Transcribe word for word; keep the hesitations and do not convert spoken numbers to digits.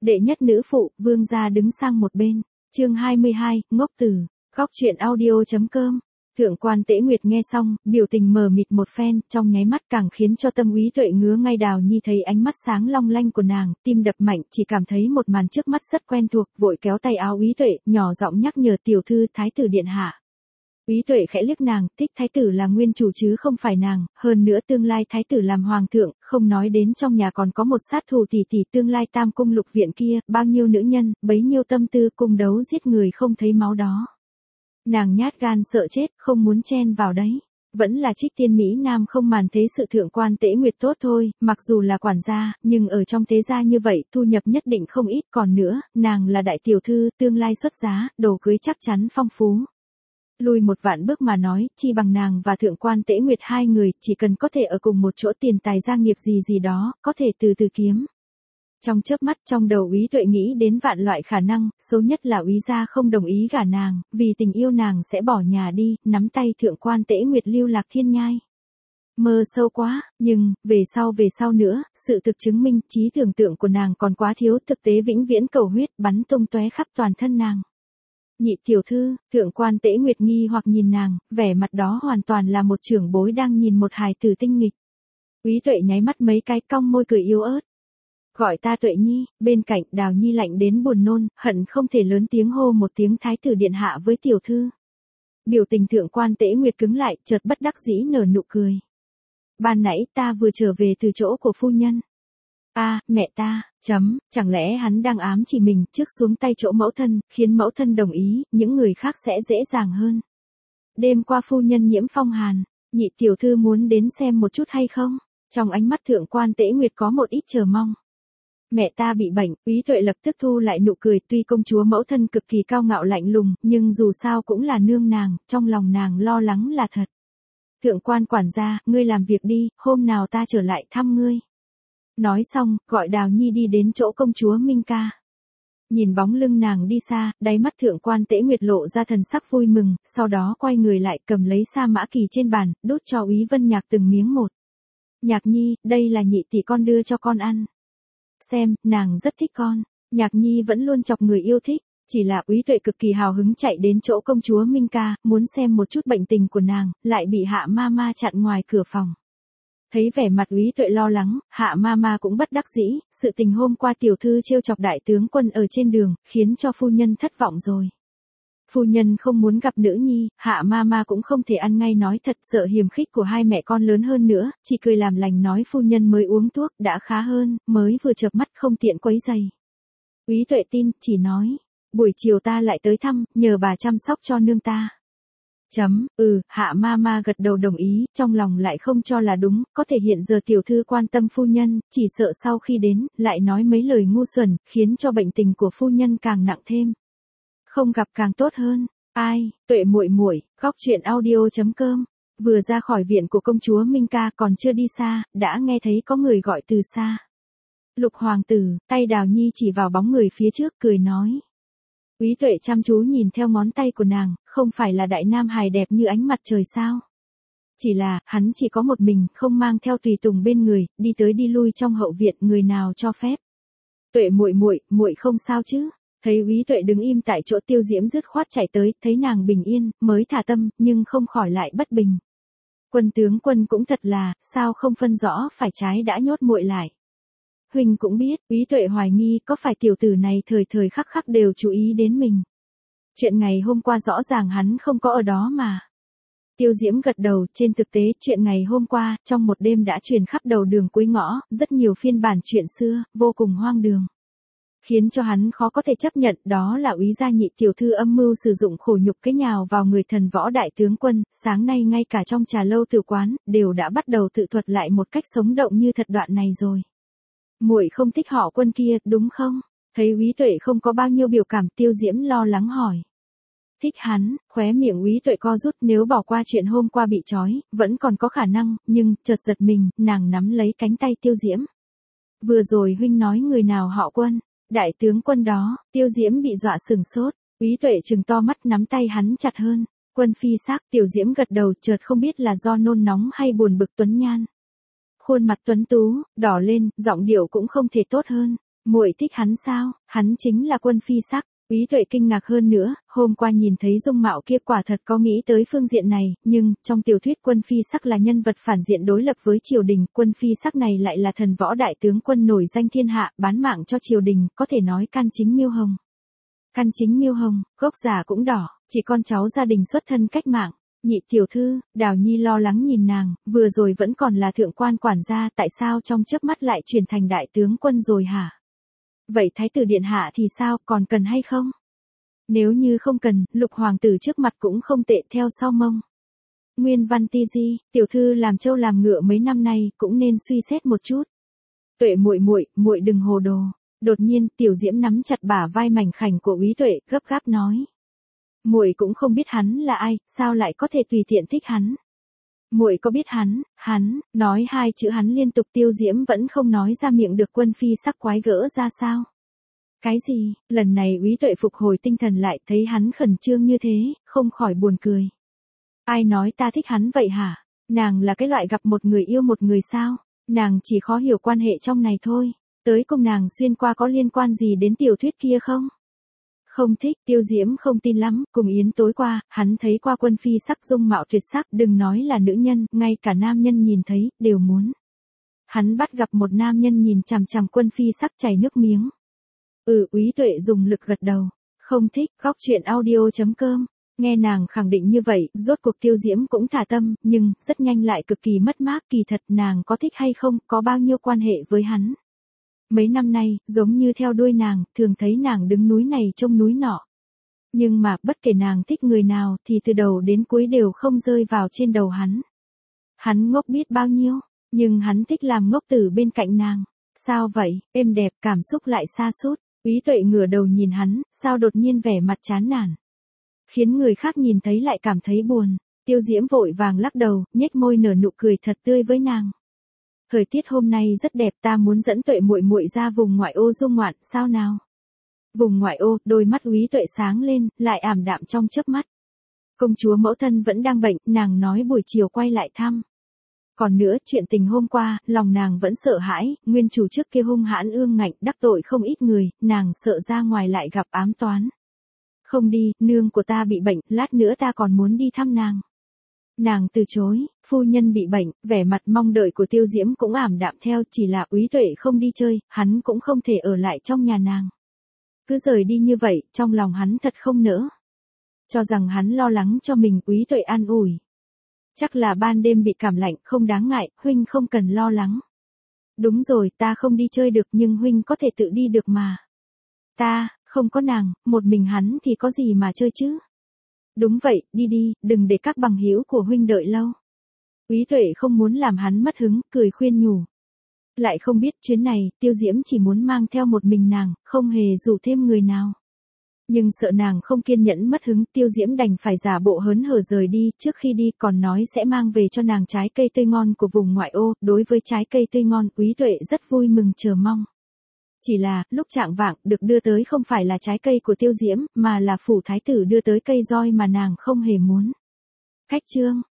Đệ nhất nữ phụ, Vương gia đứng sang một bên. Chương hai mươi hai, ngốc tử. Góc truyện audio chấm com. Thượng quan Tế Nguyệt nghe xong, biểu tình mờ mịt một phen, trong nháy mắt càng khiến cho Tâm Úy Tuệ ngứa ngay. Đào Nhi thấy ánh mắt sáng long lanh của nàng, tim đập mạnh, chỉ cảm thấy một màn trước mắt rất quen thuộc, vội kéo tay áo Úy Tuệ, nhỏ giọng nhắc nhở tiểu thư thái tử điện hạ. Úy Tuệ khẽ liếc nàng, thích thái tử là nguyên chủ chứ không phải nàng, hơn nữa tương lai thái tử làm hoàng thượng, không nói đến trong nhà còn có một sát thủ tỷ tỷ tương lai tam cung lục viện kia, bao nhiêu nữ nhân, bấy nhiêu tâm tư cung đấu giết người không thấy máu đó. Nàng nhát gan sợ chết, không muốn chen vào đấy. Vẫn là Trích Tiên Mỹ Nam không màn thế sự. Thượng quan Tế Nguyệt tốt thôi, mặc dù là quản gia, nhưng ở trong thế gia như vậy, thu nhập nhất định không ít. Còn nữa, nàng là đại tiểu thư, tương lai xuất giá, đồ cưới chắc chắn phong phú. Lùi một vạn bước mà nói, chi bằng nàng và Thượng quan Tế Nguyệt hai người, chỉ cần có thể ở cùng một chỗ, tiền tài gia nghiệp gì gì đó, có thể từ từ kiếm. Trong chớp mắt, trong đầu Úy Tuệ nghĩ đến vạn loại khả năng, số nhất là Úy gia không đồng ý gả nàng, vì tình yêu nàng sẽ bỏ nhà đi, nắm tay Thượng quan Tế Nguyệt lưu lạc thiên nhai. Mơ sâu quá, nhưng, về sau về sau nữa, sự thực chứng minh, trí tưởng tượng của nàng còn quá thiếu, thực tế vĩnh viễn cầu huyết, bắn tung tóe khắp toàn thân nàng. Nhị tiểu thư, Thượng quan Tế Nguyệt nghi hoặc nhìn nàng, vẻ mặt đó hoàn toàn là một trưởng bối đang nhìn một hài tử tinh nghịch. Úy Tuệ nháy mắt mấy cái, cong môi cười yếu ớt. Gọi ta Tuệ Nhi. Bên cạnh, Đào Nhi lạnh đến buồn nôn, hận không thể lớn tiếng hô một tiếng thái tử điện hạ với tiểu thư. Biểu tình Thượng quan Tế Nguyệt cứng lại, chợt bất đắc dĩ nở nụ cười. Ban nãy ta vừa trở về từ chỗ của phu nhân. A, à, mẹ ta, chấm, chẳng lẽ hắn đang ám chỉ mình, trước xuống tay chỗ mẫu thân, khiến mẫu thân đồng ý, những người khác sẽ dễ dàng hơn. Đêm qua phu nhân nhiễm phong hàn, nhị tiểu thư muốn đến xem một chút hay không? Trong ánh mắt Thượng quan Tế Nguyệt có một ít chờ mong. Mẹ ta bị bệnh, Úy Tuệ lập tức thu lại nụ cười, tuy công chúa mẫu thân cực kỳ cao ngạo lạnh lùng, nhưng dù sao cũng là nương nàng, trong lòng nàng lo lắng là thật. Thượng quan quản gia, ngươi làm việc đi, hôm nào ta trở lại thăm ngươi. Nói xong, gọi Đào Nhi đi đến chỗ công chúa Minh Ca. Nhìn bóng lưng nàng đi xa, đáy mắt Thượng quan Tế Nguyệt lộ ra thần sắc vui mừng, sau đó quay người lại cầm lấy sa mã kỳ trên bàn, đút cho Úy Vân Nhạc từng miếng một. Nhạc Nhi, đây là nhị tỷ con đưa cho con ăn. Xem, nàng rất thích con. Nhạc Nhi vẫn luôn chọc người yêu thích. Chỉ là Úy Tuệ cực kỳ hào hứng chạy đến chỗ công chúa Minh Ca, muốn xem một chút bệnh tình của nàng, lại bị Hạ Mama chặn ngoài cửa phòng. Thấy vẻ mặt Úy Tuệ lo lắng, Hạ Mama cũng bất đắc dĩ, sự tình hôm qua tiểu thư trêu chọc đại tướng quân ở trên đường, khiến cho phu nhân thất vọng rồi. Phu nhân không muốn gặp nữ nhi, Hạ Mama cũng không thể ăn ngay nói thật, sợ hiềm khích của hai mẹ con lớn hơn nữa, chỉ cười làm lành nói phu nhân mới uống thuốc, đã khá hơn, mới vừa chợp mắt không tiện quấy giày. Úy Tuệ tin, chỉ nói, buổi chiều ta lại tới thăm, nhờ bà chăm sóc cho nương ta. Chấm, ừ, Hạ Mama gật đầu đồng ý, trong lòng lại không cho là đúng, có thể hiện giờ tiểu thư quan tâm phu nhân, chỉ sợ sau khi đến, lại nói mấy lời ngu xuẩn, khiến cho bệnh tình của phu nhân càng nặng thêm. Không gặp càng tốt hơn. Ai, Tuệ muội muội, góc truyện audio chấm com. Vừa ra khỏi viện của công chúa Minh Ca, còn chưa đi xa, đã nghe thấy có người gọi từ xa. Lục hoàng tử, tay Đào Nhi chỉ vào bóng người phía trước, cười nói. Úy Tuệ chăm chú nhìn theo ngón tay của nàng, không phải là đại nam hài đẹp như ánh mặt trời sao? Chỉ là, hắn chỉ có một mình, không mang theo tùy tùng bên người, đi tới đi lui trong hậu viện, người nào cho phép? Tuệ muội muội, muội không sao chứ? Thấy Úy Tuệ đứng im tại chỗ, Tiêu Diễm dứt khoát chạy tới, thấy nàng bình yên, mới thả tâm, nhưng không khỏi lại bất bình. Quân tướng quân cũng thật là, sao không phân rõ phải trái đã nhốt muội lại. Huynh cũng biết, Úy Tuệ hoài nghi có phải tiểu tử này thời thời khắc khắc đều chú ý đến mình. Chuyện ngày hôm qua rõ ràng hắn không có ở đó mà. Tiêu Diễm gật đầu, trên thực tế chuyện ngày hôm qua, trong một đêm đã truyền khắp đầu đường cuối ngõ, rất nhiều phiên bản chuyện xưa, vô cùng hoang đường. Khiến cho hắn khó có thể chấp nhận, đó là Úy gia nhị tiểu thư âm mưu sử dụng khổ nhục cái nhào vào người thần võ đại tướng quân, sáng nay ngay cả trong trà lâu tử quán, đều đã bắt đầu tự thuật lại một cách sống động như thật đoạn này rồi. Muội không thích họ Quân kia, đúng không? Thấy Úy Tuệ không có bao nhiêu biểu cảm, Tiêu Diễm lo lắng hỏi. Thích hắn, khóe miệng Úy Tuệ co rút, nếu bỏ qua chuyện hôm qua bị trói, vẫn còn có khả năng, nhưng, chợt giật mình, nàng nắm lấy cánh tay Tiêu Diễm. Vừa rồi huynh nói người nào họ Quân? Đại tướng quân đó. Tiêu Diễm bị dọa sừng sốt, Úy Tuệ trừng to mắt nắm tay hắn chặt hơn. Quân phi sắc, Tiểu Diễm gật đầu, chợt không biết là do nôn nóng hay buồn bực tuấn nhan. Khuôn mặt tuấn tú, đỏ lên, giọng điệu cũng không thể tốt hơn. Muội thích hắn sao? Hắn chính là Quân Phi Sắc. Úy Tuệ kinh ngạc hơn nữa, hôm qua nhìn thấy dung mạo kia quả thật có nghĩ tới phương diện này, nhưng, trong tiểu thuyết Quân Phi Sắc là nhân vật phản diện đối lập với triều đình, Quân Phi Sắc này lại là thần võ đại tướng quân nổi danh thiên hạ, bán mạng cho triều đình, có thể nói can chính miêu hồng. Can chính miêu hồng, gốc già cũng đỏ, chỉ con cháu gia đình xuất thân cách mạng. Nhị tiểu thư, Đào Nhi lo lắng nhìn nàng, vừa rồi vẫn còn là thượng quan quản gia, tại sao trong chớp mắt lại chuyển thành đại tướng quân rồi hả? Vậy thái tử điện hạ thì sao, còn cần hay không? Nếu như không cần, Lục hoàng tử trước mặt cũng không tệ, theo sau mông. Nguyên Văn Ti Di, tiểu thư làm trâu làm ngựa mấy năm nay, cũng nên suy xét một chút. Tuệ muội muội, muội đừng hồ đồ. Đột nhiên, Tiểu Diễm nắm chặt bả vai mảnh khảnh của Úy Tuệ, gấp gáp nói: muội cũng không biết hắn là ai, sao lại có thể tùy tiện thích hắn? Muội có biết hắn, hắn, nói hai chữ hắn liên tục, Tiêu Diễm vẫn không nói ra miệng được. Quân Phi Sắc quái gỡ ra sao? Cái gì? Lần này Úy Tuệ phục hồi tinh thần lại, thấy hắn khẩn trương như thế, không khỏi buồn cười. Ai nói ta thích hắn vậy hả? Nàng là cái loại gặp một người yêu một người sao? Nàng chỉ khó hiểu quan hệ trong này thôi. Tới cùng nàng xuyên qua có liên quan gì đến tiểu thuyết kia không? Không thích, Tiêu Diễm không tin lắm, cùng Yến tối qua, hắn thấy qua Quân Phi Sắc dung mạo tuyệt sắc, đừng nói là nữ nhân, ngay cả nam nhân nhìn thấy, đều muốn. Hắn bắt gặp một nam nhân nhìn chằm chằm Quân Phi Sắc chảy nước miếng. Ừ, Úy Tuệ dùng lực gật đầu. Không thích, góc chuyện audio chấm com. Nghe nàng khẳng định như vậy, rốt cuộc Tiêu Diễm cũng thả tâm, nhưng, rất nhanh lại cực kỳ mất mát, kỳ thật nàng có thích hay không, có bao nhiêu quan hệ với hắn. Mấy năm nay, giống như theo đuôi nàng, thường thấy nàng đứng núi này trông núi nọ. Nhưng mà, bất kể nàng thích người nào, thì từ đầu đến cuối đều không rơi vào trên đầu hắn. Hắn ngốc biết bao nhiêu, nhưng hắn thích làm ngốc tử bên cạnh nàng. Sao vậy, êm đẹp, cảm xúc lại sa sút. Úy Tuệ ngửa đầu nhìn hắn, sao đột nhiên vẻ mặt chán nản. Khiến người khác nhìn thấy lại cảm thấy buồn. Tiêu Diễm vội vàng lắc đầu, nhếch môi nở nụ cười thật tươi với nàng. Thời tiết hôm nay rất đẹp, ta muốn dẫn Tuệ muội muội ra vùng ngoại ô du ngoạn, sao nào? Vùng ngoại ô, đôi mắt Úy Tuệ sáng lên, lại ảm đạm trong chớp mắt. Công chúa mẫu thân vẫn đang bệnh, nàng nói buổi chiều quay lại thăm. Còn nữa, chuyện tình hôm qua, lòng nàng vẫn sợ hãi, nguyên chủ trước kia hung hãn ương ngạnh, đắc tội không ít người, nàng sợ ra ngoài lại gặp ám toán. Không đi, nương của ta bị bệnh, lát nữa ta còn muốn đi thăm nàng. Nàng từ chối, phu nhân bị bệnh, vẻ mặt mong đợi của Tiêu Diễm cũng ảm đạm theo, chỉ là Úy Tuệ không đi chơi, hắn cũng không thể ở lại trong nhà nàng. Cứ rời đi như vậy, trong lòng hắn thật không nỡ. Cho rằng hắn lo lắng cho mình, Úy Tuệ an ủi. Chắc là ban đêm bị cảm lạnh, không đáng ngại, huynh không cần lo lắng. Đúng rồi, ta không đi chơi được nhưng huynh có thể tự đi được mà. Ta, không có nàng, một mình hắn thì có gì mà chơi chứ? Đúng vậy, đi đi, đừng để các bằng hữu của huynh đợi lâu. Úy Tuệ không muốn làm hắn mất hứng, cười khuyên nhủ. Lại không biết chuyến này, Tiêu Diễm chỉ muốn mang theo một mình nàng, không hề rủ thêm người nào. Nhưng sợ nàng không kiên nhẫn mất hứng, Tiêu Diễm đành phải giả bộ hớn hở rời đi, trước khi đi còn nói sẽ mang về cho nàng trái cây tươi ngon của vùng ngoại ô, đối với trái cây tươi ngon, Úy Tuệ rất vui mừng chờ mong. Chỉ là, lúc trạng vạng, được đưa tới không phải là trái cây của Tiêu Diễm, mà là phủ thái tử đưa tới cây roi mà nàng không hề muốn. Khách trương,